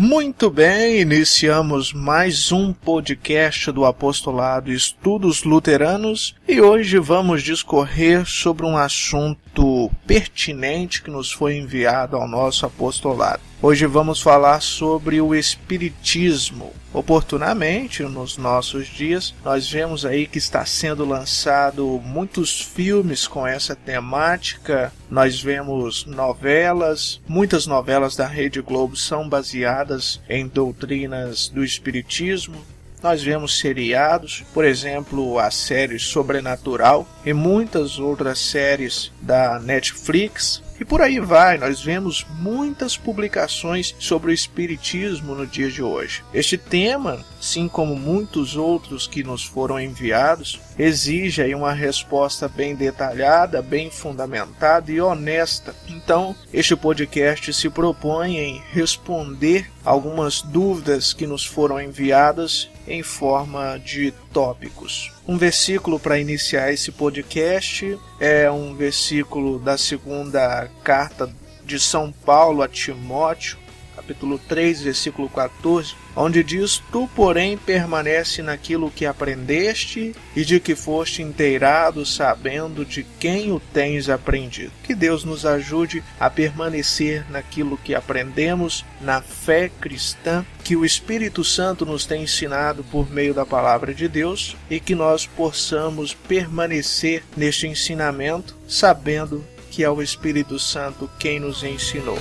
Muito bem, iniciamos mais um podcast do Apostolado Estudos Luteranos e hoje vamos discorrer sobre um assunto pertinente que nos foi enviado ao nosso apostolado. Hoje vamos falar sobre o Espiritismo. Oportunamente, nos nossos dias, nós vemos aí que está sendo lançado muitos filmes com essa temática. Nós vemos novelas, muitas novelas da Rede Globo são baseadas em doutrinas do Espiritismo. Nós vemos seriados, por exemplo, a série Sobrenatural e muitas outras séries da Netflix. E por aí vai, nós vemos muitas publicações sobre o Espiritismo no dia de hoje. Este tema, assim como muitos outros que nos foram enviados, exige aí uma resposta bem detalhada, bem fundamentada e honesta. Então, este podcast se propõe em responder algumas dúvidas que nos foram enviadas em forma de tópicos. Um versículo para iniciar esse podcast é um versículo da segunda carta de São Paulo a Timóteo, capítulo 3, versículo 14, onde diz: Tu, porém, permanece naquilo que aprendeste e de que foste inteirado, sabendo de quem o tens aprendido. Que Deus nos ajude a permanecer naquilo que aprendemos, na fé cristã, que o Espírito Santo nos tem ensinado por meio da Palavra de Deus e que nós possamos permanecer neste ensinamento, sabendo que é o Espírito Santo quem nos ensinou.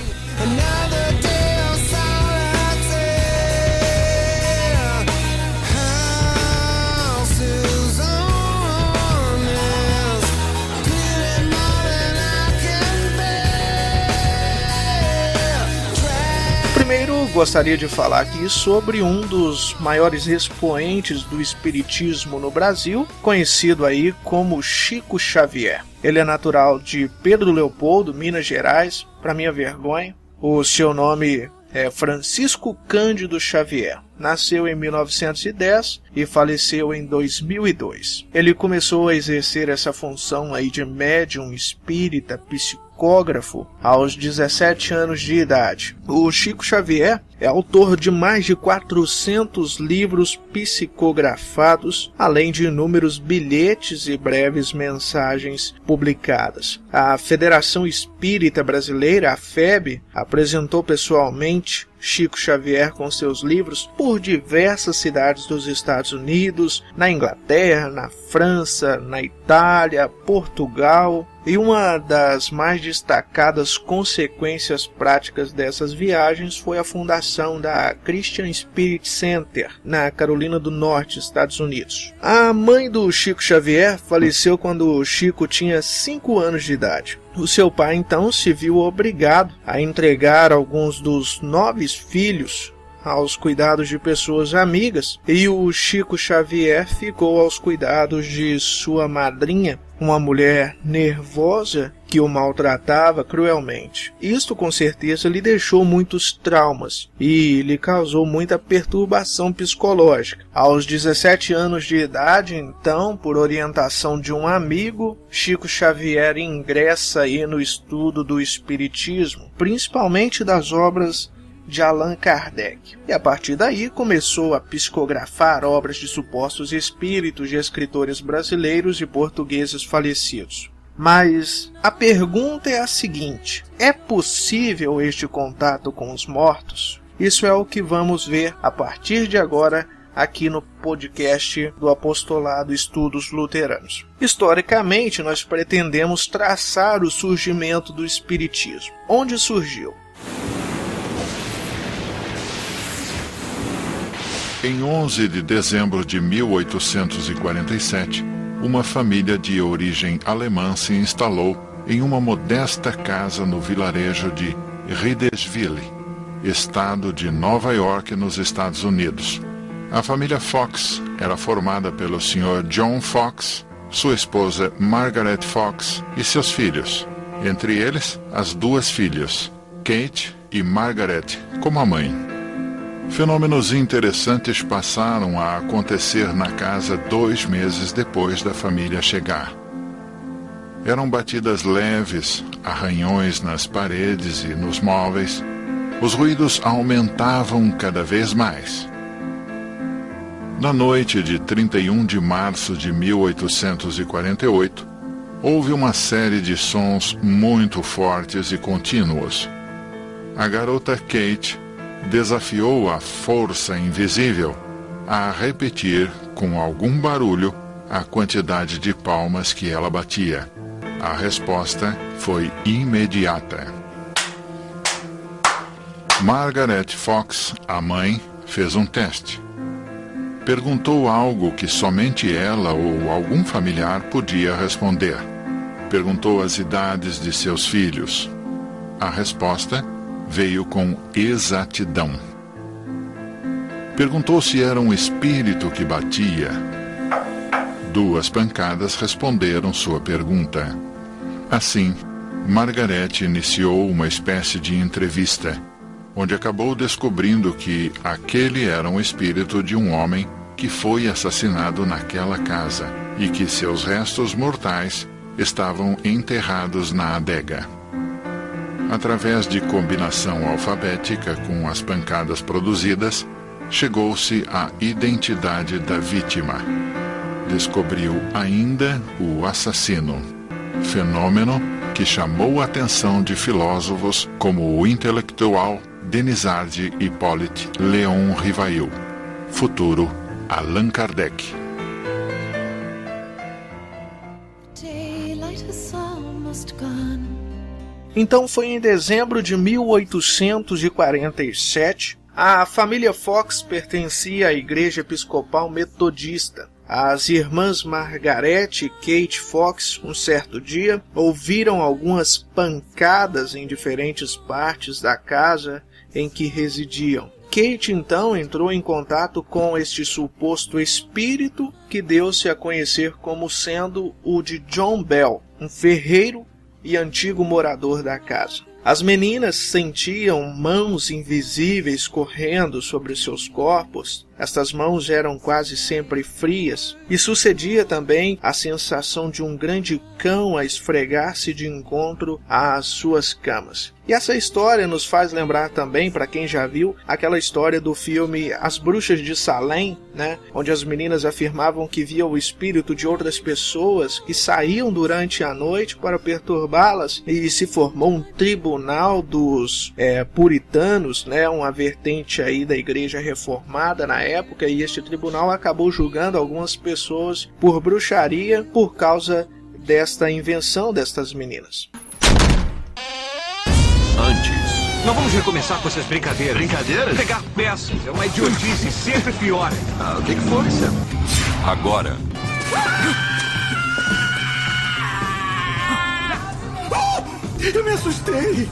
Primeiro, gostaria de falar aqui sobre um dos maiores expoentes do Espiritismo no Brasil, conhecido aí como Chico Xavier. Ele é natural de Pedro Leopoldo, Minas Gerais, para minha vergonha. O seu nome é Francisco Cândido Xavier. Nasceu em 1910 e faleceu em 2002. Ele começou a exercer essa função aí de médium espírita, psicógrafo, aos 17 anos de idade. O Chico Xavier é autor de mais de 400 livros psicografados, além de inúmeros bilhetes e breves mensagens publicadas. A Federação Espírita Brasileira, a FEB, apresentou pessoalmente Chico Xavier com seus livros por diversas cidades dos Estados Unidos, na Inglaterra, na França, na Itália, Portugal. E uma das mais destacadas consequências práticas dessas viagens foi a fundação da Christian Spirit Center, na Carolina do Norte, Estados Unidos. A mãe do Chico Xavier faleceu quando o Chico tinha 5 anos de idade. O seu pai, então, se viu obrigado a entregar alguns dos 9 filhos aos cuidados de pessoas amigas, e o Chico Xavier ficou aos cuidados de sua madrinha, uma mulher nervosa que o maltratava cruelmente. Isto com certeza lhe deixou muitos traumas e lhe causou muita perturbação psicológica. Aos 17 anos de idade, então, por orientação de um amigo, Chico Xavier ingressa aí no estudo do Espiritismo, principalmente das obras de Allan Kardec. E a partir daí começou a psicografar obras de supostos espíritos de escritores brasileiros e portugueses falecidos. Mas a pergunta é a seguinte: é possível este contato com os mortos? Isso é o que vamos ver a partir de agora aqui no podcast do Apostolado Estudos Luteranos. Historicamente, nós pretendemos traçar o surgimento do Espiritismo. Onde surgiu? Em 11 de dezembro de 1847, uma família de origem alemã se instalou em uma modesta casa no vilarejo de Riedesville, estado de Nova York, nos Estados Unidos. A família Fox era formada pelo Sr. John Fox, sua esposa Margaret Fox e seus filhos, entre eles as 2 filhas, Kate e Margaret, como a mãe. Fenômenos interessantes passaram a acontecer na casa 2 meses depois da família chegar. Eram batidas leves, arranhões nas paredes e nos móveis, Os ruídos aumentavam cada vez mais. Na noite de 31 de março de 1848, houve uma série de sons muito fortes e contínuos. A garota Kate desafiou a força invisível a repetir, com algum barulho, a quantidade de palmas que ela batia. A resposta foi imediata. Margaret Fox, a mãe, fez um teste. Perguntou algo que somente ela ou algum familiar podia responder. Perguntou as idades de seus filhos. A resposta veio com exatidão. Perguntou se era um espírito que batia. 2 pancadas responderam sua pergunta. Assim, Margaret iniciou uma espécie de entrevista, onde acabou descobrindo que aquele era um espírito de um homem que foi assassinado naquela casa e que seus restos mortais estavam enterrados na adega. Através de combinação alfabética com as pancadas produzidas, chegou-se à identidade da vítima. Descobriu ainda o assassino, fenômeno que chamou a atenção de filósofos como o intelectual Denisard Hippolyte Léon Rivail, futuro Allan Kardec. Então foi em dezembro de 1847, a família Fox pertencia à Igreja Episcopal Metodista. As irmãs Margaret e Kate Fox, um certo dia, ouviram algumas pancadas em diferentes partes da casa em que residiam. Kate então entrou em contato com este suposto espírito que deu-se a conhecer como sendo o de John Bell, um ferreiro e antigo morador da casa. As meninas sentiam mãos invisíveis correndo sobre seus corpos. Estas mãos eram quase sempre frias, e sucedia também a sensação de um grande cão a esfregar-se de encontro às suas camas. E essa história nos faz lembrar também, para quem já viu, aquela história do filme As Bruxas de Salem, onde as meninas afirmavam que via o espírito de outras pessoas que saíam durante a noite para perturbá-las, e se formou um tribunal dos puritanos, uma vertente aí da Igreja Reformada na época, e este tribunal acabou julgando algumas pessoas por bruxaria por causa desta invenção destas meninas. Antes. Não vamos recomeçar com essas brincadeiras. Brincadeiras? Pegar peças é uma idiotice, sempre pior. O que foi, Sam? Agora. Eu me assustei.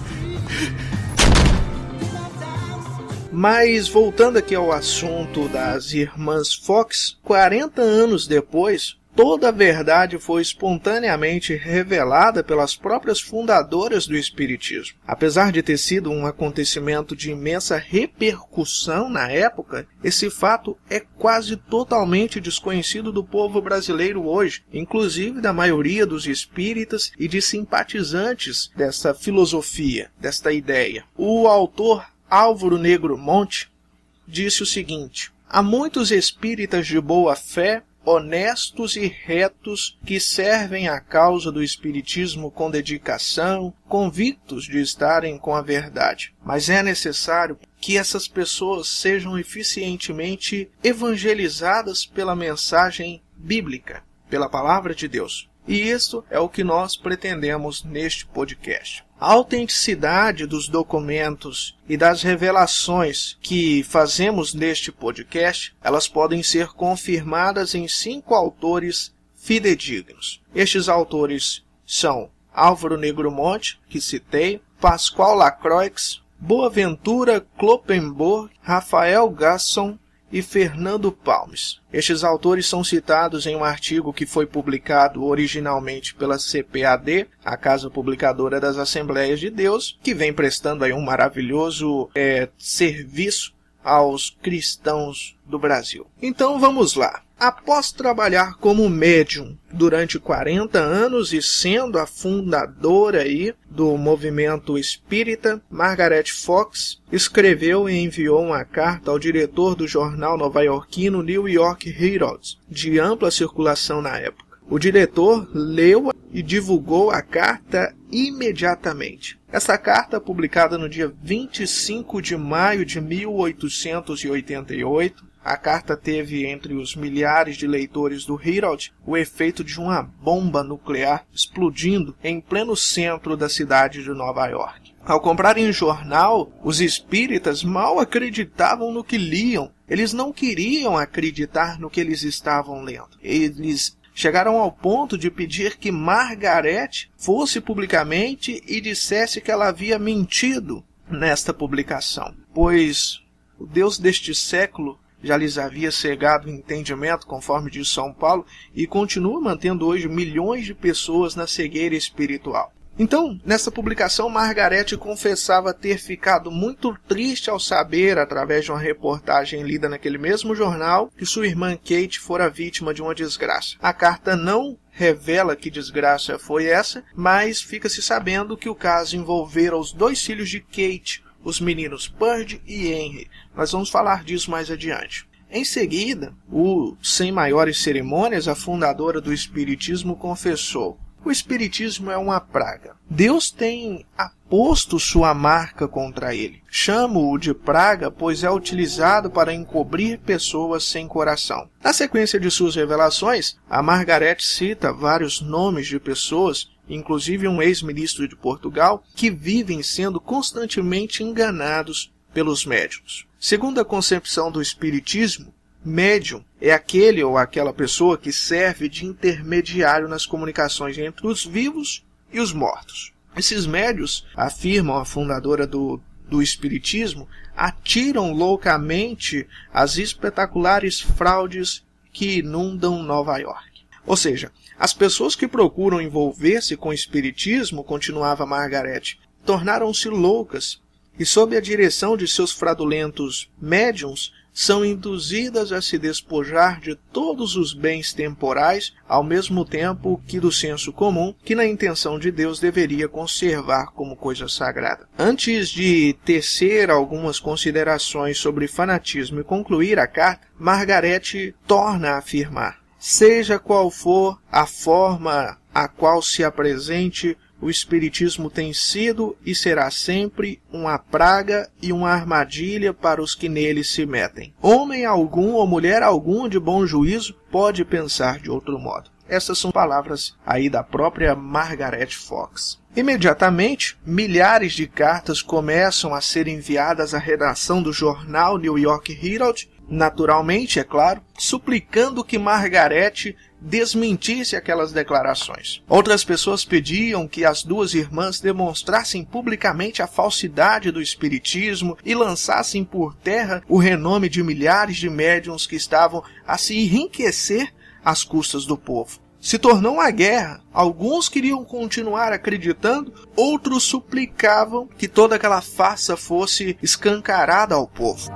Mas voltando aqui ao assunto das irmãs Fox, 40 anos depois, toda a verdade foi espontaneamente revelada pelas próprias fundadoras do Espiritismo. Apesar de ter sido um acontecimento de imensa repercussão na época, esse fato é quase totalmente desconhecido do povo brasileiro hoje, inclusive da maioria dos espíritas e de simpatizantes dessa filosofia, desta ideia. O autor Álvaro Negro Monte disse o seguinte: há muitos espíritas de boa fé, honestos e retos, que servem à causa do espiritismo com dedicação, convictos de estarem com a verdade. Mas é necessário que essas pessoas sejam eficientemente evangelizadas pela mensagem bíblica, pela palavra de Deus. E isso é o que nós pretendemos neste podcast. A autenticidade dos documentos e das revelações que fazemos neste podcast, elas podem ser confirmadas em 5 autores fidedignos. Estes autores são Álvaro Negro Monte, que citei, Pascoal Lacroix, Boaventura Kloppenborg, Rafael Gasson e Fernando Palmes. Estes autores são citados em um artigo que foi publicado originalmente pela CPAD, a Casa Publicadora das Assembleias de Deus, que vem prestando aí um maravilhoso serviço aos cristãos do Brasil. Então vamos lá. Após trabalhar como médium durante 40 anos e sendo a fundadora aí do movimento espírita, Margaret Fox escreveu e enviou uma carta ao diretor do jornal nova-iorquino New York Herald, de ampla circulação na época. O diretor leu e divulgou a carta imediatamente. Essa carta, publicada no dia 25 de maio de 1888, a carta teve entre os milhares de leitores do Herald o efeito de uma bomba nuclear explodindo em pleno centro da cidade de Nova York. Ao comprarem o jornal, os espíritas mal acreditavam no que liam. Eles não queriam acreditar no que eles estavam lendo. Eles chegaram ao ponto de pedir que Margaret fosse publicamente e dissesse que ela havia mentido nesta publicação, pois o Deus deste século já lhes havia cegado o entendimento, conforme diz São Paulo, e continua mantendo hoje milhões de pessoas na cegueira espiritual. Então, nessa publicação, Margaret confessava ter ficado muito triste ao saber, através de uma reportagem lida naquele mesmo jornal, que sua irmã Kate fora vítima de uma desgraça. A carta não revela que desgraça foi essa, mas fica-se sabendo que o caso envolvera os 2 filhos de Kate, os meninos Purdy e Henry. Nós vamos falar disso mais adiante. Em seguida, sem maiores cerimônias, a fundadora do Espiritismo confessou: o Espiritismo é uma praga. Deus tem aposto sua marca contra ele. Chamo-o de praga, pois é utilizado para encobrir pessoas sem coração. Na sequência de suas revelações, a Margaret cita vários nomes de pessoas, inclusive um ex-ministro de Portugal, que vivem sendo constantemente enganados pelos médiuns. Segundo a concepção do Espiritismo, médium é aquele ou aquela pessoa que serve de intermediário nas comunicações entre os vivos e os mortos. Esses médiuns, afirmam a fundadora do Espiritismo, atiram loucamente as espetaculares fraudes que inundam Nova York. Ou seja, as pessoas que procuram envolver-se com o Espiritismo, continuava Margaret, tornaram-se loucas e, sob a direção de seus fraudulentos médiuns, são induzidas a se despojar de todos os bens temporais, ao mesmo tempo que do senso comum, que na intenção de Deus deveria conservar como coisa sagrada. Antes de tecer algumas considerações sobre fanatismo e concluir a carta, Margaret torna a afirmar: seja qual for a forma a qual se apresente, o Espiritismo tem sido e será sempre uma praga e uma armadilha para os que nele se metem. Homem algum ou mulher algum de bom juízo pode pensar de outro modo. Essas são palavras aí da própria Margaret Fox. Imediatamente, milhares de cartas começam a ser enviadas à redação do jornal New York Herald, naturalmente, é claro, suplicando que Margaret desmentisse aquelas declarações. Outras pessoas pediam que as 2 irmãs demonstrassem publicamente a falsidade do Espiritismo e lançassem por terra o renome de milhares de médiuns que estavam a se enriquecer às custas do povo. Se tornou uma guerra. Alguns queriam continuar acreditando, outros suplicavam que toda aquela farsa fosse escancarada ao povo.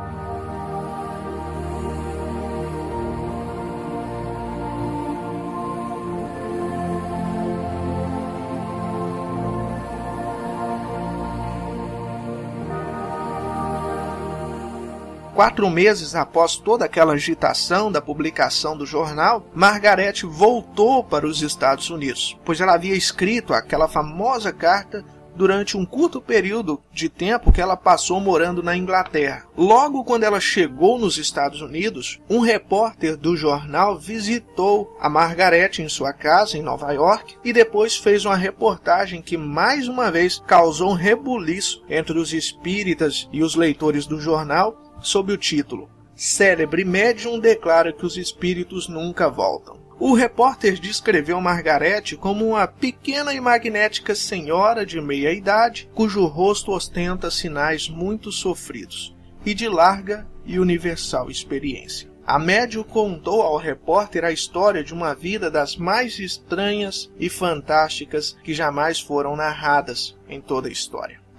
Quatro meses após toda aquela agitação da publicação do jornal, Margaret voltou para os Estados Unidos, pois ela havia escrito aquela famosa carta durante um curto período de tempo que ela passou morando na Inglaterra. Logo quando ela chegou nos Estados Unidos, um repórter do jornal visitou a Margaret em sua casa em Nova York e depois fez uma reportagem que mais uma vez causou um rebuliço entre os espíritas e os leitores do jornal, sob o título "Célebre médium declara que os espíritos nunca voltam". O repórter descreveu Margaret como uma pequena e magnética senhora de meia idade, cujo rosto ostenta sinais muito sofridos e de larga e universal experiência. A médium contou ao repórter a história de uma vida das mais estranhas e fantásticas que jamais foram narradas em toda a história.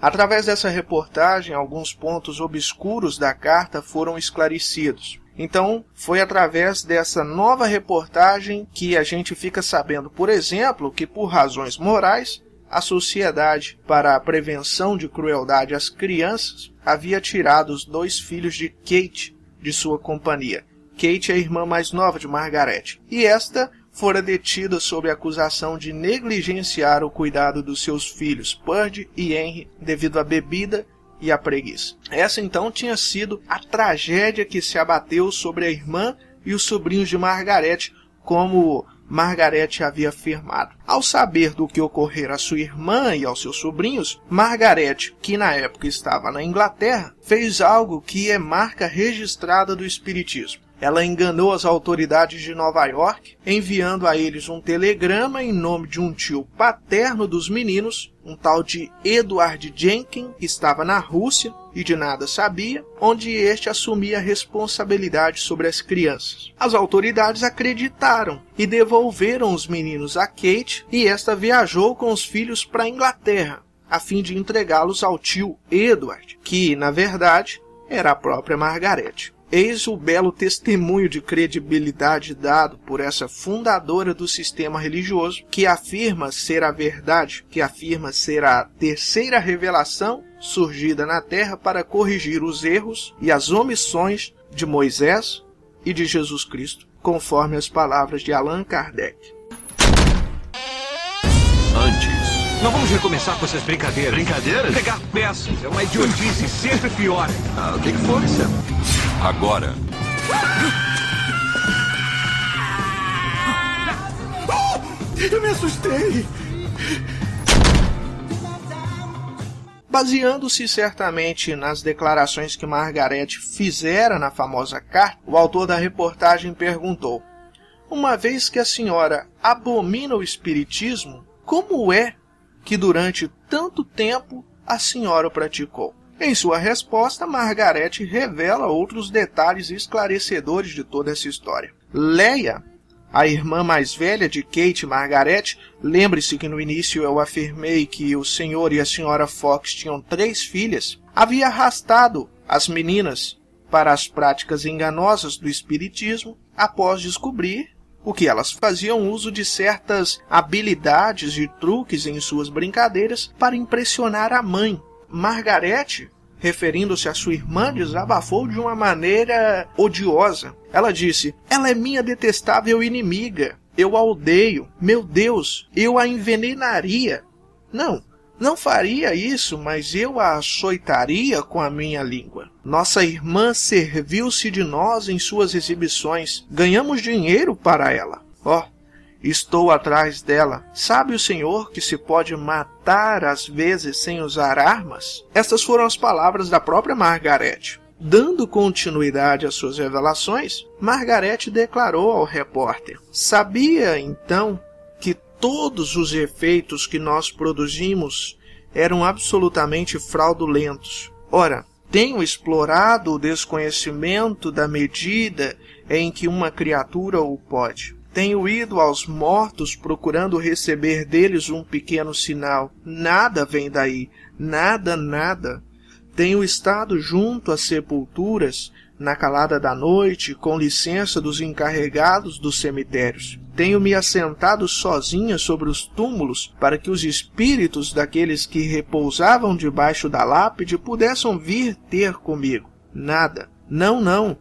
Através dessa reportagem, alguns pontos obscuros da carta foram esclarecidos. Então, foi através dessa nova reportagem que a gente fica sabendo, por exemplo, que por razões morais, a Sociedade para a Prevenção de Crueldade às Crianças havia tirado os 2 filhos de Kate de sua companhia. Kate é a irmã mais nova de Margaret, e esta fora detida sob acusação de negligenciar o cuidado dos seus filhos, Purdy e Henry, devido à bebida e à preguiça. Essa então tinha sido a tragédia que se abateu sobre a irmã e os sobrinhos de Margaret, como Margaret havia afirmado. Ao saber do que ocorrera à sua irmã e aos seus sobrinhos, Margaret, que na época estava na Inglaterra, fez algo que é marca registrada do espiritismo. Ela enganou as autoridades de Nova York, enviando a eles um telegrama em nome de um tio paterno dos meninos, um tal de Edward Jenkins, que estava na Rússia e de nada sabia, onde este assumia a responsabilidade sobre as crianças. As autoridades acreditaram e devolveram os meninos a Kate, e esta viajou com os filhos para a Inglaterra, a fim de entregá-los ao tio Edward, que, na verdade, era a própria Margaret. Eis o belo testemunho de credibilidade dado por essa fundadora do sistema religioso, que afirma ser a verdade, que afirma ser a terceira revelação surgida na Terra para corrigir os erros e as omissões de Moisés e de Jesus Cristo, conforme as palavras de Allan Kardec. Antes, não vamos recomeçar com essas brincadeiras. Brincadeiras? Pegar peças é uma idiotice sempre pior. O que foi, Sam? Agora. Eu me assustei. Baseando-se certamente nas declarações que Margaret fizera na famosa carta, o autor da reportagem perguntou: uma vez que a senhora abomina o espiritismo, como é que durante tanto tempo a senhora o praticou? Em sua resposta, Margaret revela outros detalhes esclarecedores de toda essa história. Leia, a irmã mais velha de Kate e Margaret, lembre-se que no início eu afirmei que o senhor e a senhora Fox tinham 3 filhas, havia arrastado as meninas para as práticas enganosas do espiritismo após descobrir o que elas faziam uso de certas habilidades e truques em suas brincadeiras para impressionar a mãe. Margaret, referindo-se à sua irmã, desabafou de uma maneira odiosa. Ela disse: ela é minha detestável inimiga. Eu a odeio. Meu Deus, eu a envenenaria. Não faria isso, mas eu a açoitaria com a minha língua. Nossa irmã serviu-se de nós em suas exibições. Ganhamos dinheiro para ela. Estou atrás dela. Sabe o senhor que se pode matar às vezes sem usar armas? Estas foram as palavras da própria Margaret. Dando continuidade às suas revelações, Margaret declarou ao repórter: sabia então que todos os efeitos que nós produzimos eram absolutamente fraudulentos? Ora, tenho explorado o desconhecimento da medida em que uma criatura o pode. Tenho ido aos mortos procurando receber deles um pequeno sinal. Nada vem daí. Nada. Tenho estado junto às sepulturas, na calada da noite, com licença dos encarregados dos cemitérios. Tenho me assentado sozinha sobre os túmulos para que os espíritos daqueles que repousavam debaixo da lápide pudessem vir ter comigo. Nada. Não.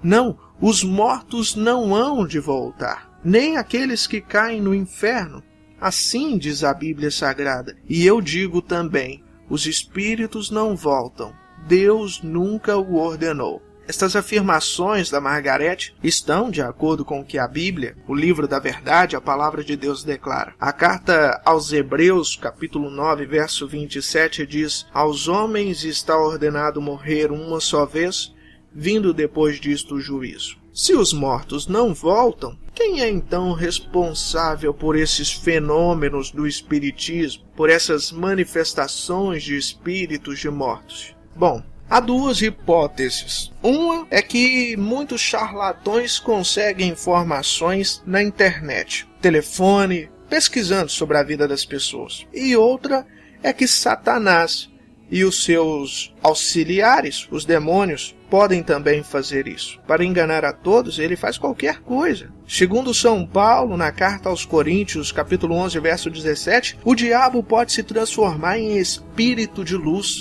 Os mortos não hão de voltar. Nem aqueles que caem no inferno. Assim diz a Bíblia Sagrada. E eu digo também, os espíritos não voltam. Deus nunca o ordenou. Estas afirmações da Margaret estão de acordo com o que a Bíblia, o livro da verdade, a palavra de Deus declara. A carta aos Hebreus, capítulo 9, verso 27, diz: aos homens está ordenado morrer uma só vez, vindo depois disto o juízo. Se os mortos não voltam, quem é então responsável por esses fenômenos do espiritismo, por essas manifestações de espíritos de mortos? Bom, há 2 hipóteses. Uma é que muitos charlatões conseguem informações na internet, telefone, pesquisando sobre a vida das pessoas. E outra é que Satanás E os seus auxiliares, os demônios, podem também fazer isso. Para enganar a todos, ele faz qualquer coisa. Segundo São Paulo, na carta aos Coríntios, capítulo 11, verso 17, o diabo pode se transformar em espírito de luz.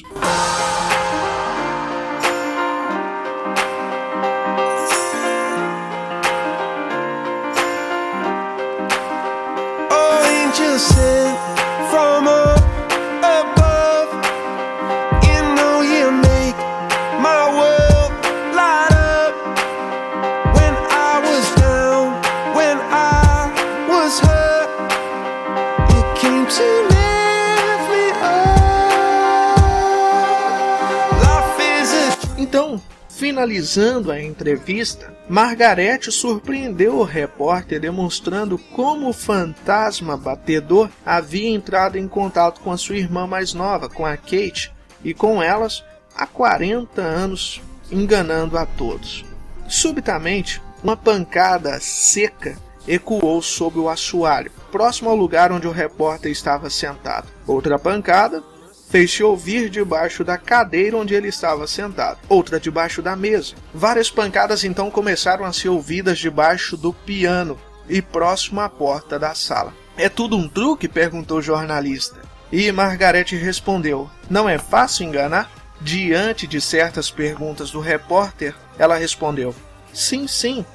Então, finalizando a entrevista, Margarete surpreendeu o repórter demonstrando como o fantasma batedor havia entrado em contato com a sua irmã mais nova, com a Kate, e com elas há 40 anos, enganando a todos. Subitamente, uma pancada seca ecoou sob o assoalho, próximo ao lugar onde o repórter estava sentado. Outra pancada fez-se ouvir debaixo da cadeira onde ele estava sentado, outra debaixo da mesa. Várias pancadas então começaram a ser ouvidas debaixo do piano e próximo à porta da sala. "É tudo um truque?" perguntou o jornalista. E Margarete respondeu: "Não é fácil enganar?" Diante de certas perguntas do repórter, ela respondeu: Sim,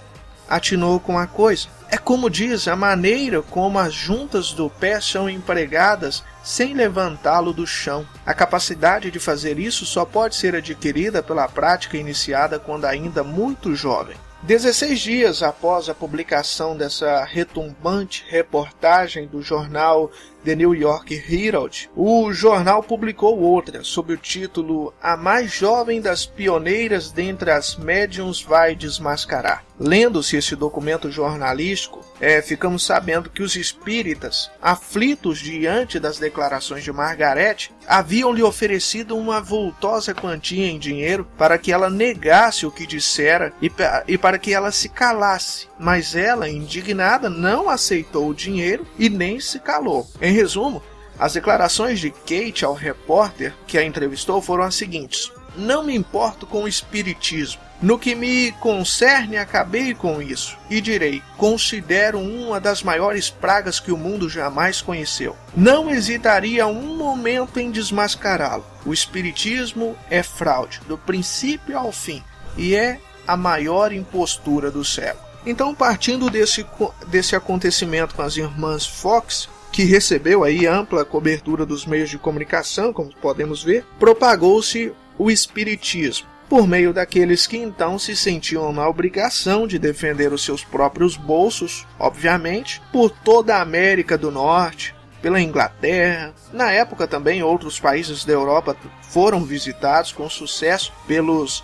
atinou com a coisa. É como diz, a maneira como as juntas do pé são empregadas sem levantá-lo do chão. A capacidade de fazer isso só pode ser adquirida pela prática iniciada quando ainda muito jovem. 16 dias após a publicação dessa retumbante reportagem do jornal The New York Herald, o jornal publicou outra, sob o título "A mais jovem das pioneiras dentre as médiums vai desmascarar". Lendo-se esse documento jornalístico, ficamos sabendo que os espíritas, aflitos diante das declarações de Margarete, haviam lhe oferecido uma vultosa quantia em dinheiro para que ela negasse o que dissera e para que ela se calasse. Mas ela, indignada, não aceitou o dinheiro e nem se calou. Em resumo, as declarações de Kate ao repórter que a entrevistou foram as seguintes: "Não me importo com o espiritismo. No que me concerne, acabei com isso. E direi, considero uma das maiores pragas que o mundo jamais conheceu. Não hesitaria um momento em desmascará-lo. O espiritismo é fraude, do princípio ao fim, e é a maior impostura do século." Então, partindo desse acontecimento com as irmãs Fox, que recebeu aí ampla cobertura dos meios de comunicação, como podemos ver, propagou-se o espiritismo, por meio daqueles que então se sentiam na obrigação de defender os seus próprios bolsos, obviamente, por toda a América do Norte, pela Inglaterra. Na época também outros países da Europa foram visitados com sucesso pelos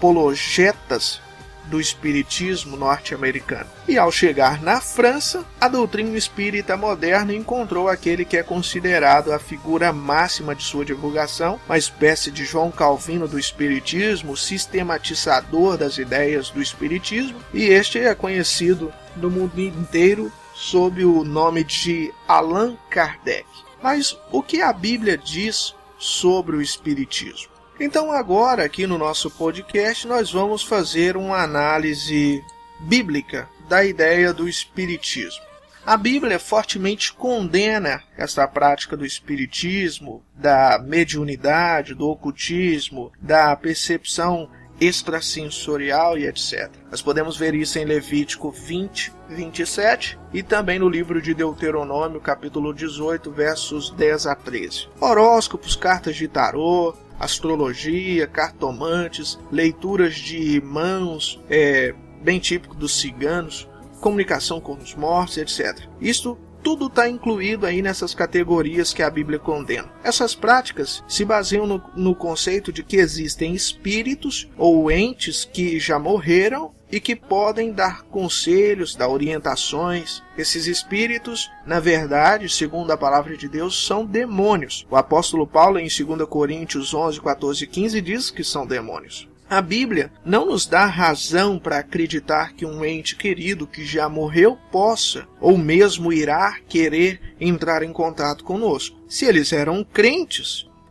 apologetas do espiritismo norte-americano. E ao chegar na França, a doutrina espírita moderna encontrou aquele que é considerado a figura máxima de sua divulgação, uma espécie de João Calvino do espiritismo, sistematizador das ideias do espiritismo, e este é conhecido no mundo inteiro sob o nome de Allan Kardec. Mas o que a Bíblia diz sobre o espiritismo? Então agora, aqui no nosso podcast, nós vamos fazer uma análise bíblica da ideia do espiritismo. A Bíblia fortemente condena esta prática do espiritismo, da mediunidade, do ocultismo, da percepção extrasensorial e etc. Nós podemos ver isso em Levítico 20, 27 e também no livro de Deuteronômio, capítulo 18, versos 10 a 13. Horóscopos, cartas de tarô, astrologia, cartomantes, leituras de mãos, bem típico dos ciganos, comunicação com os mortos, etc. Isto tudo está incluído aí nessas categorias que a Bíblia condena. Essas práticas se baseiam no conceito de que existem espíritos ou entes que já morreram e que podem dar conselhos, dar orientações. Esses espíritos, na verdade, segundo a palavra de Deus, são demônios. O apóstolo Paulo, em 2 Coríntios 11, 14 e 15, diz que são demônios. A Bíblia não nos dá razão para acreditar que um ente querido que já morreu possa, ou mesmo irá, querer entrar em contato conosco. Se eles eram crentes,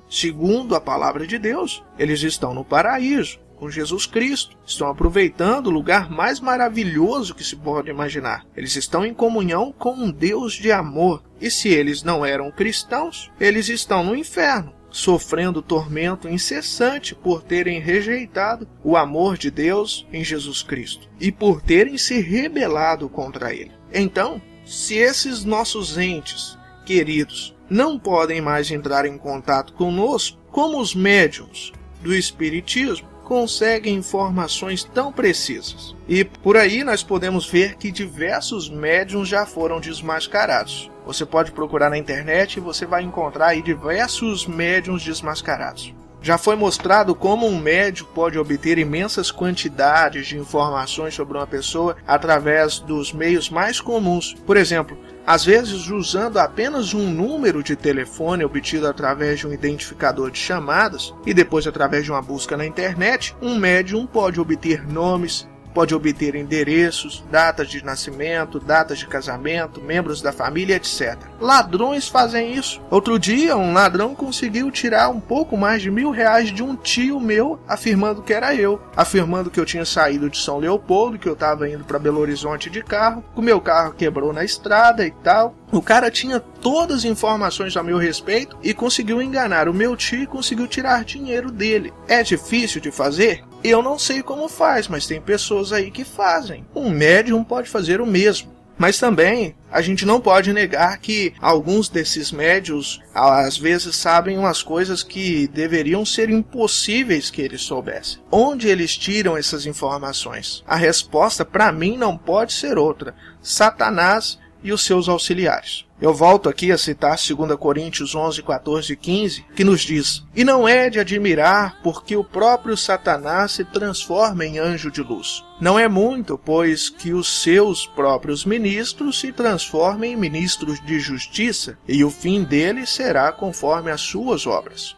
segundo a palavra de Deus, eles estão no paraíso, com Jesus Cristo. Estão aproveitando o lugar mais maravilhoso que se pode imaginar. Eles estão em comunhão com um Deus de amor. E se eles não eram cristãos, eles estão no inferno, sofrendo tormento incessante por terem rejeitado o amor de Deus em Jesus Cristo e por terem se rebelado contra ele. Então, se esses nossos entes queridos não podem mais entrar em contato conosco, como os médiuns do espiritismo conseguem informações tão precisas? E por aí nós podemos ver que diversos médiuns já foram desmascarados. Você pode procurar na internet e você vai encontrar aí diversos médiuns desmascarados. Já foi mostrado como um médium pode obter imensas quantidades de informações sobre uma pessoa através dos meios mais comuns. Por exemplo, às vezes usando apenas um número de telefone obtido através de um identificador de chamadas e depois através de uma busca na internet, um médium pode obter nomes, pode obter endereços, datas de nascimento, datas de casamento, membros da família, etc. Ladrões fazem isso. Outro dia, um ladrão conseguiu tirar um pouco mais de R$1.000 de um tio meu, afirmando que era eu. Afirmando que eu tinha saído de São Leopoldo, que eu estava indo para Belo Horizonte de carro, que o meu carro quebrou na estrada e tal. O cara tinha todas as informações a meu respeito e conseguiu enganar o meu tio e conseguiu tirar dinheiro dele. É difícil de fazer? Eu não sei como faz, mas tem pessoas aí que fazem. Um médium pode fazer o mesmo. Mas também a gente não pode negar que alguns desses médiuns às vezes sabem umas coisas que deveriam ser impossíveis que eles soubessem. Onde eles tiram essas informações? A resposta para mim não pode ser outra: Satanás e os seus auxiliares. Eu volto aqui a citar 2 Coríntios 11, 14 e 15, que nos diz: E não é de admirar, porque o próprio Satanás se transforma em anjo de luz. Não é muito, pois, que os seus próprios ministros se transformem em ministros de justiça, e o fim deles será conforme as suas obras.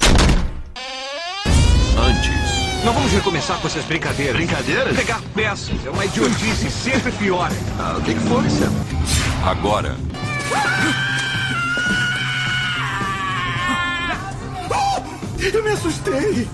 Antes. Não vamos recomeçar com essas brincadeiras. Brincadeiras? Pegar peças é uma idiotice, sempre pior. O que foi, Sam? Agora. Eu me assustei.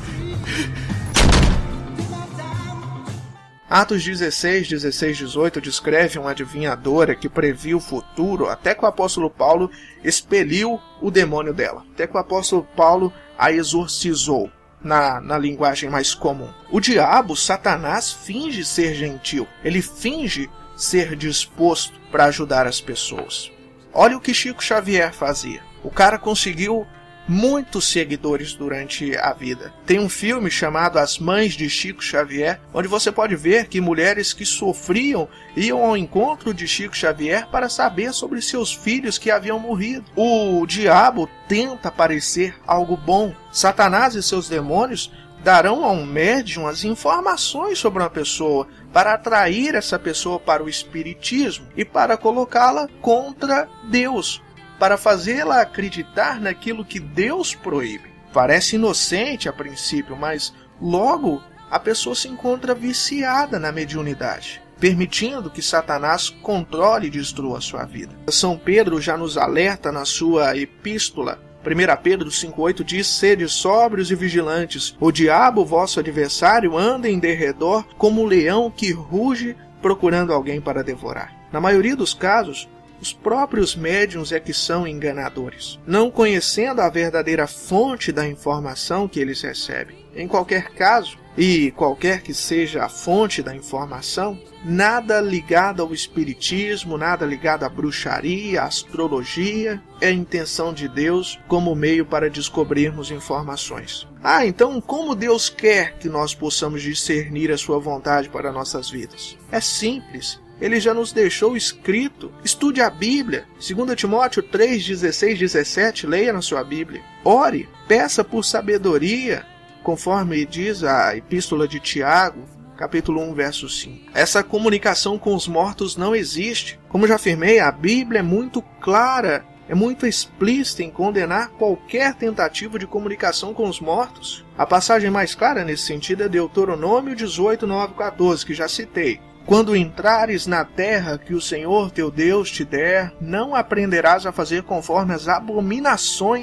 Atos 16, 16, 18 descreve uma adivinhadora que previu o futuro até que o apóstolo Paulo expeliu o demônio dela. Até que o apóstolo Paulo a exorcizou. Na linguagem mais comum. O diabo, Satanás, finge ser gentil. Ele finge ser disposto para ajudar as pessoas. Olha o que Chico Xavier fazia. O cara conseguiu muitos seguidores durante a vida. Tem um filme chamado As Mães de Chico Xavier, onde você pode ver que mulheres que sofriam iam ao encontro de Chico Xavier para saber sobre seus filhos que haviam morrido. O diabo tenta parecer algo bom. Satanás e seus demônios darão a um médium as informações sobre uma pessoa para atrair essa pessoa para o espiritismo e para colocá-la contra Deus, para fazê-la acreditar naquilo que Deus proíbe. Parece inocente a princípio, mas logo a pessoa se encontra viciada na mediunidade, permitindo que Satanás controle e destrua a sua vida. São Pedro já nos alerta na sua epístola. 1 Pedro 5,8 diz: Sede sóbrios e vigilantes, o diabo, vosso adversário, anda em derredor como um leão que ruge procurando alguém para devorar. Na maioria dos casos, os próprios médiuns é que são enganadores, não conhecendo a verdadeira fonte da informação que eles recebem. Em qualquer caso, e qualquer que seja a fonte da informação, nada ligado ao espiritismo, nada ligado à bruxaria, à astrologia, é a intenção de Deus como meio para descobrirmos informações. Então como Deus quer que nós possamos discernir a sua vontade para nossas vidas? É simples. Ele já nos deixou escrito. Estude a Bíblia. 2 Timóteo 3, 16, 17. Leia na sua Bíblia. Ore. Peça por sabedoria, conforme diz a Epístola de Tiago, capítulo 1, verso 5. Essa comunicação com os mortos não existe. Como já afirmei, a Bíblia é muito clara, é muito explícita em condenar qualquer tentativa de comunicação com os mortos. A passagem mais clara nesse sentido é Deuteronômio 18, 9, 14, que já citei. Quando entrares na terra que o Senhor teu Deus te der, não aprenderás a fazer conforme as abominações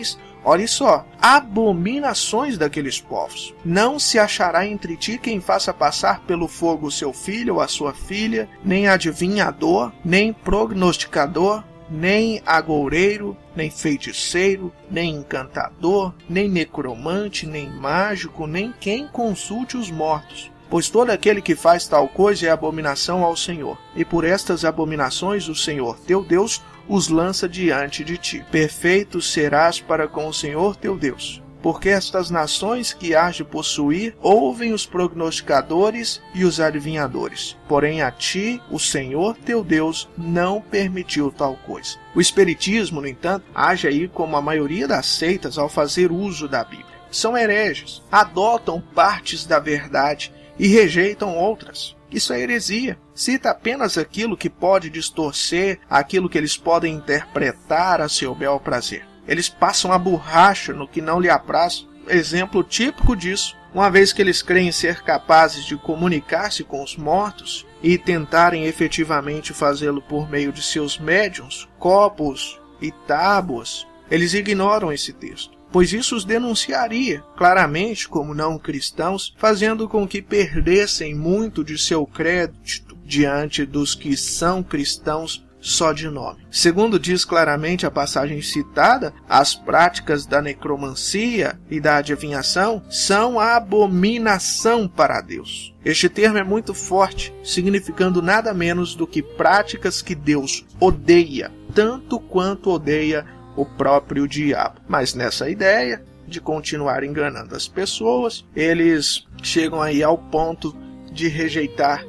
olha só, abominações daqueles povos. Não se achará entre ti quem faça passar pelo fogo o seu filho ou a sua filha, nem adivinhador, nem prognosticador, nem agoureiro, nem feiticeiro, nem encantador, nem necromante, nem mágico, nem quem consulte os mortos. Pois todo aquele que faz tal coisa é abominação ao Senhor. E por estas abominações o Senhor teu Deus os lança diante de ti. Perfeito serás para com o Senhor teu Deus. Porque estas nações que hás de possuir ouvem os prognosticadores e os adivinhadores. Porém a ti, o Senhor teu Deus, não permitiu tal coisa. O espiritismo, no entanto, age aí como a maioria das seitas ao fazer uso da Bíblia. São hereges, adotam partes da verdade e rejeitam outras. Isso é heresia. Cita apenas aquilo que pode distorcer, aquilo que eles podem interpretar a seu bel prazer. Eles passam a borracha no que não lhe apraz. Exemplo típico disso, uma vez que eles creem ser capazes de comunicar-se com os mortos e tentarem efetivamente fazê-lo por meio de seus médiuns, copos e tábuas, eles ignoram esse texto, pois isso os denunciaria claramente como não cristãos, fazendo com que perdessem muito de seu crédito diante dos que são cristãos só de nome. Segundo diz claramente a passagem citada, as práticas da necromancia e da adivinhação são a abominação para Deus. Este termo é muito forte, significando nada menos do que práticas que Deus odeia, tanto quanto odeia o próprio diabo. Mas nessa ideia de continuar enganando as pessoas, eles chegam aí ao ponto de rejeitar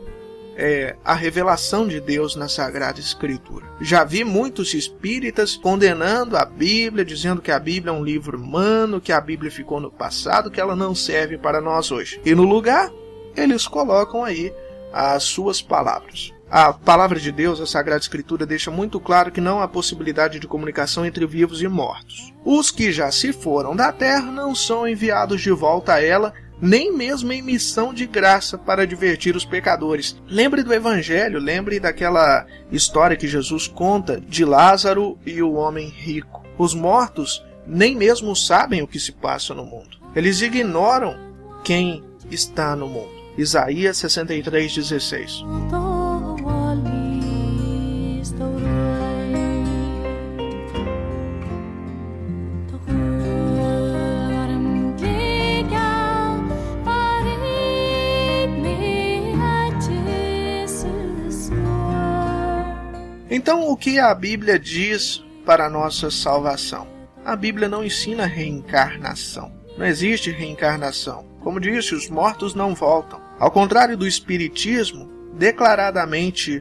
a revelação de Deus na Sagrada Escritura. Já vi muitos espíritas condenando a Bíblia, dizendo que a Bíblia é um livro humano, que a Bíblia ficou no passado, que ela não serve para nós hoje. E no lugar, eles colocam aí as suas palavras. A palavra de Deus, a Sagrada Escritura, deixa muito claro que não há possibilidade de comunicação entre vivos e mortos. Os que já se foram da terra não são enviados de volta a ela, nem mesmo em missão de graça para divertir os pecadores. Lembre do Evangelho, lembre daquela história que Jesus conta de Lázaro e o homem rico. Os mortos nem mesmo sabem o que se passa no mundo. Eles ignoram quem está no mundo. Isaías 63:16. Então, o que a Bíblia diz para a nossa salvação? A Bíblia não ensina reencarnação. Não existe reencarnação. Como disse, os mortos não voltam. Ao contrário do Espiritismo, declaradamente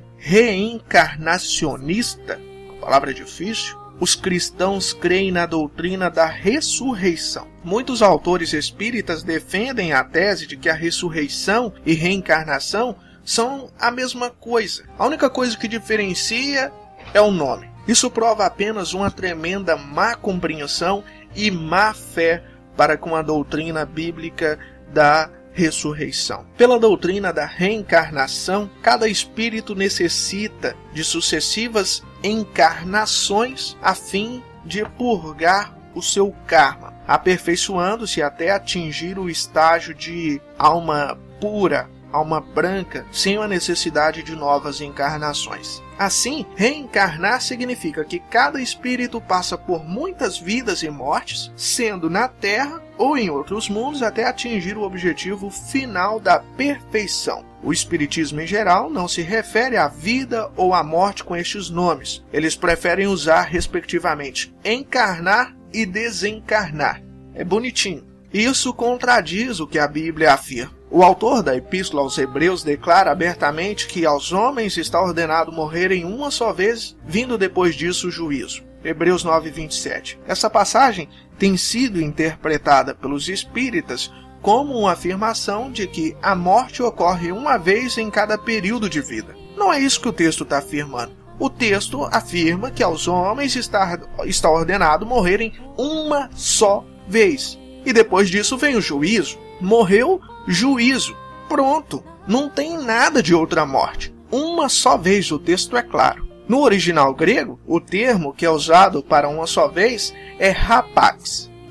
reencarnacionista, palavra difícil, os cristãos creem na doutrina da ressurreição. Muitos autores espíritas defendem a tese de que a ressurreição e reencarnação são a mesma coisa. A única coisa que diferencia é o nome. Isso prova apenas uma tremenda má compreensão e má fé para com a doutrina bíblica da ressurreição. Pela doutrina da reencarnação, cada espírito necessita de sucessivas encarnações a fim de purgar o seu karma, aperfeiçoando-se até atingir o estágio de alma pura, alma branca, sem a necessidade de novas encarnações. Assim, reencarnar significa que cada espírito passa por muitas vidas e mortes, sendo na Terra ou em outros mundos, até atingir o objetivo final da perfeição. O Espiritismo em geral não se refere à vida ou à morte com estes nomes. Eles preferem usar, respectivamente, encarnar e desencarnar. É bonitinho. Isso contradiz o que a Bíblia afirma. O autor da Epístola aos Hebreus declara abertamente que aos homens está ordenado morrerem uma só vez, vindo depois disso o juízo. Hebreus 9:27. Essa passagem tem sido interpretada pelos espíritas como uma afirmação de que a morte ocorre uma vez em cada período de vida. Não é isso que o texto está afirmando. O texto afirma que aos homens está ordenado morrerem uma só vez. E depois disso vem o juízo. Morreu, juízo. Pronto. Não tem nada de outra morte. Uma só vez, o texto é claro. No original grego, o termo que é usado para uma só vez é rapax.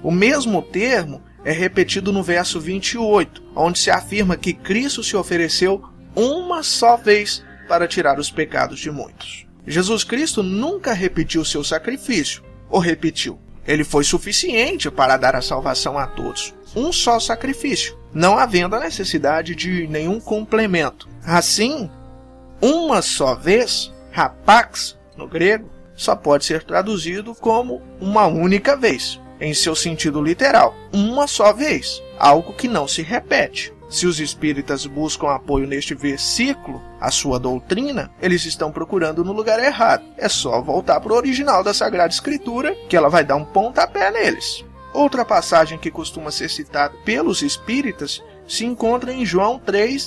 O mesmo termo é repetido no verso 28, onde se afirma que Cristo se ofereceu uma só vez para tirar os pecados de muitos. Jesus Cristo nunca repetiu seu sacrifício, ou repetiu. Ele foi suficiente para dar a salvação a todos. Um só sacrifício, não havendo a necessidade de nenhum complemento. Assim, uma só vez, hapax, no grego, só pode ser traduzido como uma única vez, em seu sentido literal, uma só vez, algo que não se repete. Se os espíritas buscam apoio neste versículo, a sua doutrina, eles estão procurando no lugar errado. É só voltar para o original da Sagrada Escritura, que ela vai dar um pontapé neles. Outra passagem que costuma ser citada pelos espíritas se encontra em João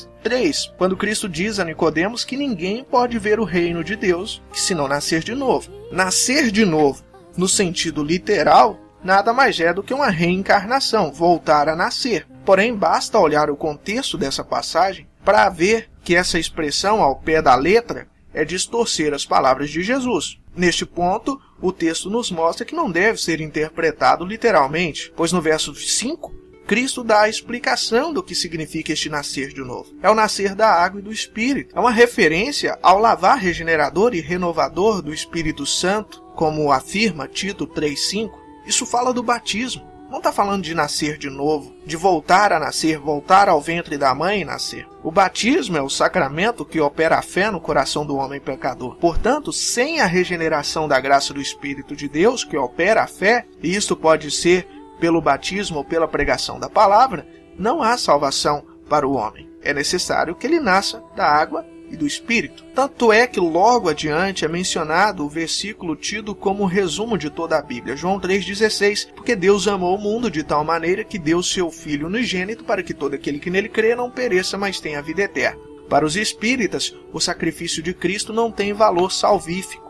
3:3, quando Cristo diz a Nicodemos que ninguém pode ver o reino de Deus se não nascer de novo. Nascer de novo, no sentido literal, nada mais é do que uma reencarnação, voltar a nascer. Porém, basta olhar o contexto dessa passagem para ver que essa expressão ao pé da letra é distorcer as palavras de Jesus. Neste ponto, o texto nos mostra que não deve ser interpretado literalmente, pois no verso 5, Cristo dá a explicação do que significa este nascer de novo. É o nascer da água e do Espírito. É uma referência ao lavar regenerador e renovador do Espírito Santo, como afirma Tito 3:5. Isso fala do batismo. Não está falando de nascer de novo, de voltar a nascer, voltar ao ventre da mãe e nascer. O batismo é o sacramento que opera a fé no coração do homem pecador. Portanto, sem a regeneração da graça do Espírito de Deus, que opera a fé, e isto pode ser pelo batismo ou pela pregação da palavra, não há salvação para o homem. É necessário que ele nasça da água e do Espírito. Tanto é que logo adiante é mencionado o versículo tido como resumo de toda a Bíblia, João 3,16, porque Deus amou o mundo de tal maneira que deu seu Filho unigênito para que todo aquele que nele crê não pereça, mas tenha a vida eterna. Para os espíritas, o sacrifício de Cristo não tem valor salvífico.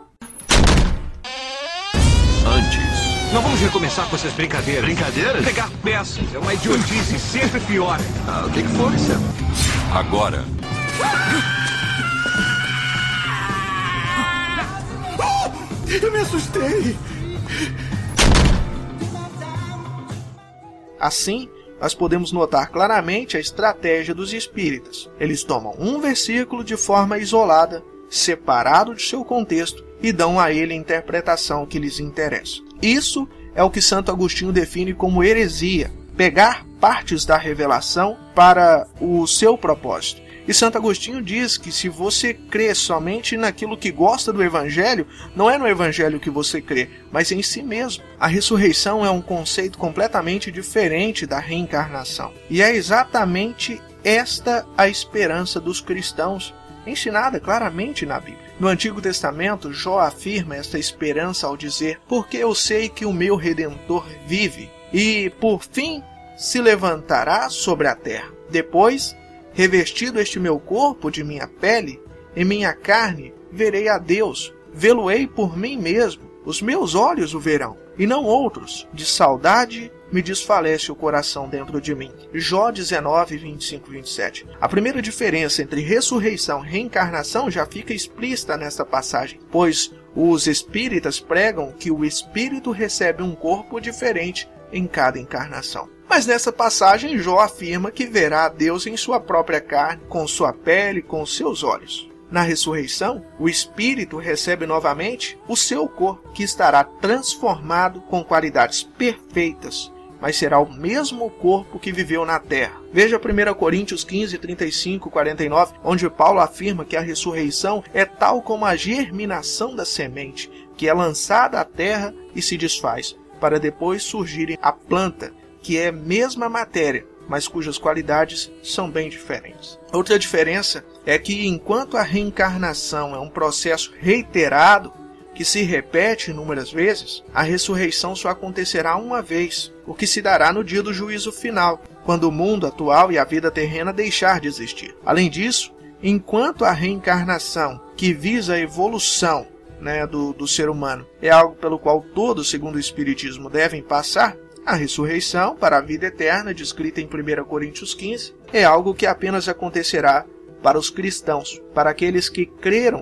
Não vamos recomeçar com essas brincadeiras. Brincadeiras? Pegar peças é uma idiotice sempre pior. O que foi, Sam? Agora. Eu me assustei. Assim, nós podemos notar claramente a estratégia dos espíritas. Eles tomam um versículo de forma isolada, separado de seu contexto, e dão a ele a interpretação que lhes interessa. Isso é o que Santo Agostinho define como heresia, pegar partes da revelação para o seu propósito. E Santo Agostinho diz que se você crê somente naquilo que gosta do Evangelho, não é no Evangelho que você crê, mas em si mesmo. A ressurreição é um conceito completamente diferente da reencarnação. E é exatamente esta a esperança dos cristãos, ensinada claramente na Bíblia. No Antigo Testamento, Jó afirma esta esperança ao dizer: porque eu sei que o meu Redentor vive, e por fim se levantará sobre a terra. Depois, revestido este meu corpo de minha pele, em minha carne verei a Deus, vê-lo-ei por mim mesmo, os meus olhos o verão, e não outros. De saudade me desfalece o coração dentro de mim. Jó 19, 25 e 27. A primeira diferença entre ressurreição e reencarnação já fica explícita nesta passagem, pois os espíritas pregam que o espírito recebe um corpo diferente em cada encarnação. Mas nessa passagem, Jó afirma que verá a Deus em sua própria carne, com sua pele, com seus olhos. Na ressurreição, o espírito recebe novamente o seu corpo, que estará transformado com qualidades perfeitas, mas será o mesmo corpo que viveu na terra. Veja 1 Coríntios 15, 35 e 49, onde Paulo afirma que a ressurreição é tal como a germinação da semente, que é lançada à terra e se desfaz, para depois surgir a planta, que é a mesma matéria, mas cujas qualidades são bem diferentes. Outra diferença é que, enquanto a reencarnação é um processo reiterado, que se repete inúmeras vezes, a ressurreição só acontecerá uma vez, o que se dará no dia do juízo final, quando o mundo atual e a vida terrena deixar de existir. Além disso, enquanto a reencarnação, que visa a evolução do ser humano, é algo pelo qual todos, segundo o Espiritismo, devem passar, a ressurreição para a vida eterna, descrita em 1 Coríntios 15, é algo que apenas acontecerá para os cristãos, para aqueles que creram,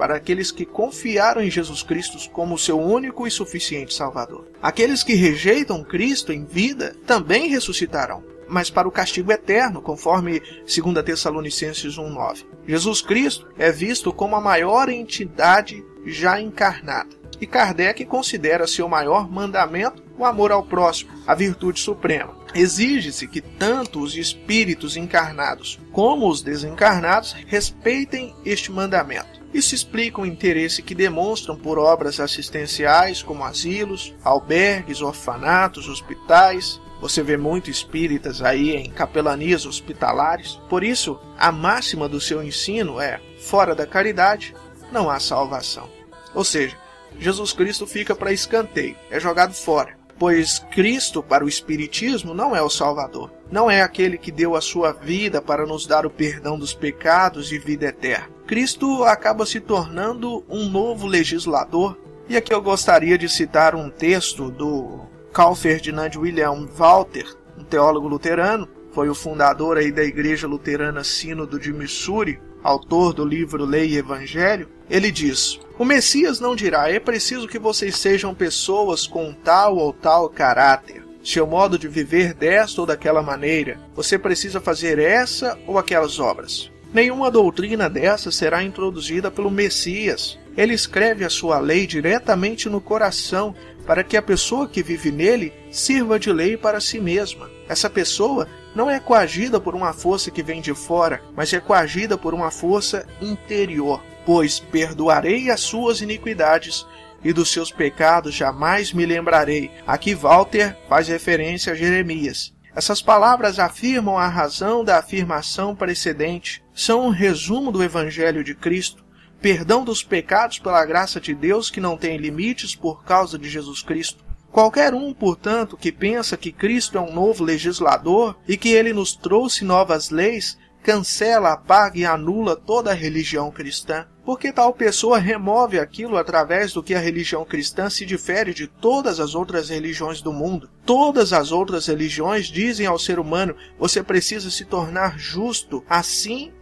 para aqueles que confiaram em Jesus Cristo como seu único e suficiente Salvador. Aqueles que rejeitam Cristo em vida também ressuscitarão, mas para o castigo eterno, conforme 2 Tessalonicenses 1:9. Jesus Cristo é visto como a maior entidade já encarnada. E Kardec considera seu maior mandamento o amor ao próximo, a virtude suprema. Exige-se que tanto os espíritos encarnados como os desencarnados respeitem este mandamento. Isso explica o interesse que demonstram por obras assistenciais como asilos, albergues, orfanatos, hospitais. Você vê muito espíritas aí em capelanias hospitalares. Por isso, a máxima do seu ensino é: fora da caridade, não há salvação. Ou seja, Jesus Cristo fica para escanteio, é jogado fora. Pois Cristo, para o Espiritismo, não é o Salvador. Não é aquele que deu a sua vida para nos dar o perdão dos pecados e vida eterna. Cristo acaba se tornando um novo legislador. E aqui eu gostaria de citar um texto do Carl Ferdinand Wilhelm Walter, um teólogo luterano, foi o fundador aí da Igreja Luterana Sínodo de Missouri, autor do livro Lei e Evangelho. Ele diz: o Messias não dirá: é preciso que vocês sejam pessoas com tal ou tal caráter, seu modo de viver desta ou daquela maneira, você precisa fazer essa ou aquelas obras. Nenhuma doutrina dessa será introduzida pelo Messias. Ele escreve a sua lei diretamente no coração, para que a pessoa que vive nele sirva de lei para si mesma. Essa pessoa não é coagida por uma força que vem de fora, mas é coagida por uma força interior. Pois perdoarei as suas iniquidades, e dos seus pecados jamais me lembrarei. Aqui Walter faz referência a Jeremias. Essas palavras afirmam a razão da afirmação precedente. São um resumo do Evangelho de Cristo. Perdão dos pecados pela graça de Deus que não tem limites por causa de Jesus Cristo. Qualquer um, portanto, que pensa que Cristo é um novo legislador e que ele nos trouxe novas leis, cancela, apaga e anula toda a religião cristã, porque tal pessoa remove aquilo através do que a religião cristã se difere de todas as outras religiões do mundo. Todas as outras religiões dizem ao ser humano: você precisa se tornar justo assim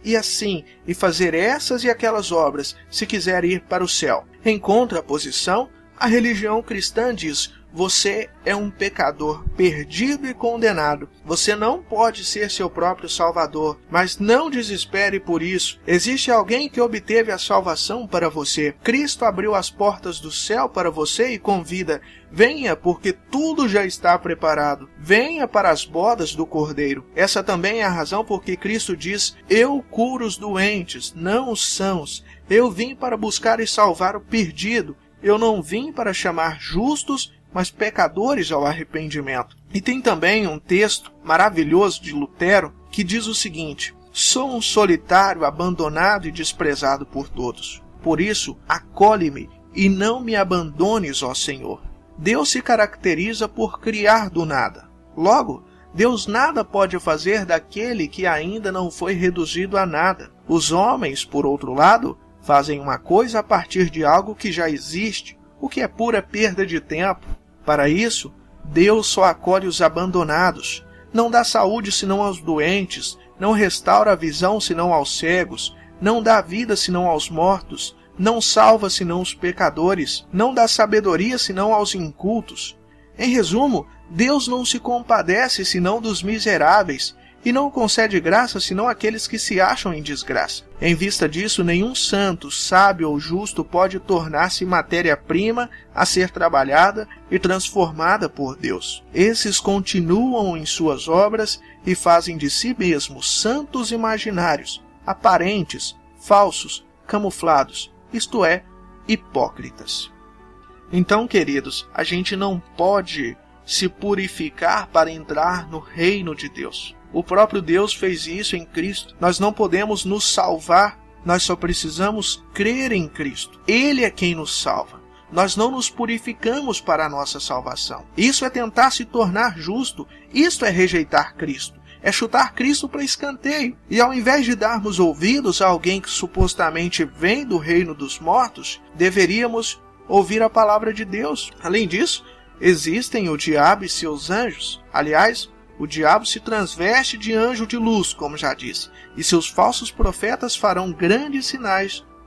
e fazer essas e aquelas obras se quiser ir para o céu. Em contraposição, a religião cristã diz: você é um pecador perdido e condenado. Você não pode ser seu próprio salvador, mas não desespere por isso. Existe alguém que obteve a salvação para você. Cristo abriu as portas do céu para você e convida: venha, porque tudo já está preparado. Venha para as bodas do Cordeiro. Essa também é a razão por que Cristo diz: eu curo os doentes, não os sãos. Eu vim para buscar e salvar o perdido. Eu não vim para chamar justos, mas pecadores ao arrependimento. E tem também um texto maravilhoso de Lutero que diz o seguinte: sou um solitário, abandonado e desprezado por todos. Por isso, acolhe-me e não me abandones, ó Senhor. Deus se caracteriza por criar do nada. Logo, Deus nada pode fazer daquele que ainda não foi reduzido a nada. Os homens, por outro lado, fazem uma coisa a partir de algo que já existe, o que é pura perda de tempo. Para isso, Deus só acolhe os abandonados, não dá saúde senão aos doentes, não restaura a visão senão aos cegos, não dá vida senão aos mortos, não salva senão os pecadores, não dá sabedoria senão aos incultos. Em resumo, Deus não se compadece senão dos miseráveis, e não concede graça senão àqueles que se acham em desgraça. Em vista disso, nenhum santo, sábio ou justo pode tornar-se matéria-prima a ser trabalhada e transformada por Deus. Esses continuam em suas obras e fazem de si mesmos santos imaginários, aparentes, falsos, camuflados, isto é, hipócritas. Então, queridos, a gente não pode se purificar para entrar no reino de Deus. O próprio Deus fez isso em Cristo. Nós não podemos nos salvar, nós só precisamos crer em Cristo. Ele é quem nos salva. Nós não nos purificamos para a nossa salvação. Isso é tentar se tornar justo. Isso é rejeitar Cristo. É chutar Cristo para escanteio. E ao invés de darmos ouvidos a alguém que supostamente vem do reino dos mortos, deveríamos ouvir a palavra de Deus. Além disso, existem o diabo e seus anjos. Aliás, o diabo se transveste de anjo de luz, como já disse, e seus falsos profetas farão grandes sinais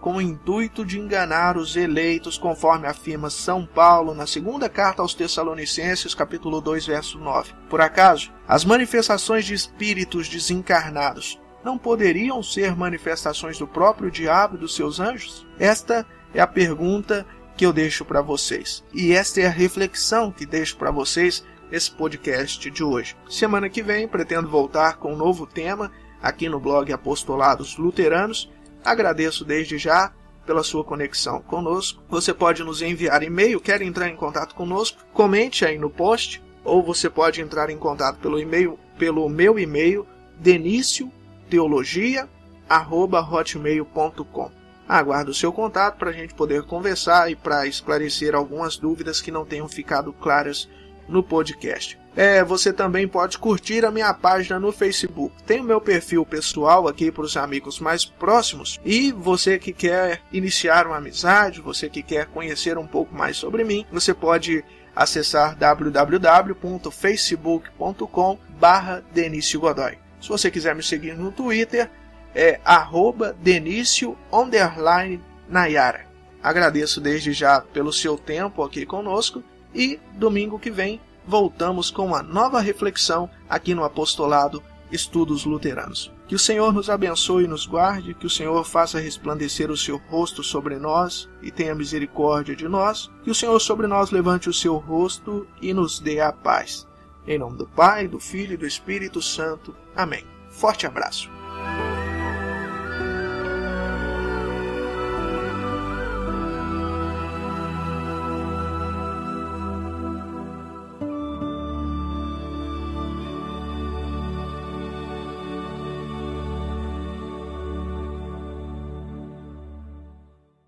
com o intuito de enganar os eleitos, conforme afirma São Paulo na segunda carta aos Tessalonicenses, capítulo 2, verso 9. Por acaso, as manifestações de espíritos desencarnados não poderiam ser manifestações do próprio diabo e dos seus anjos? Esta é a pergunta que eu deixo para vocês. E esta é a reflexão que deixo para vocês nesse podcast de hoje. Semana que vem pretendo voltar com um novo tema aqui no blog Apostolados Luteranos. Agradeço desde já pela sua conexão conosco. Você pode nos enviar e-mail, quer entrar em contato conosco? Comente aí no post, ou você pode entrar em contato pelo meu e-mail, denicioteologia@hotmail.com. Aguardo o seu contato para a gente poder conversar e para esclarecer algumas dúvidas que não tenham ficado claras no podcast. Você também pode curtir a minha página no Facebook. Tem o meu perfil pessoal aqui para os amigos mais próximos. E você que quer iniciar uma amizade, você que quer conhecer um pouco mais sobre mim, você pode acessar www.facebook.com/Denício Godoy. Se você quiser me seguir no Twitter, é @Denício_Nayara. Agradeço desde já pelo seu tempo aqui conosco e domingo que vem voltamos com uma nova reflexão aqui no Apostolado Estudos Luteranos. Que o Senhor nos abençoe e nos guarde, que o Senhor faça resplandecer o seu rosto sobre nós e tenha misericórdia de nós, que o Senhor sobre nós levante o seu rosto e nos dê a paz. Em nome do Pai, do Filho e do Espírito Santo. Amém. Forte abraço.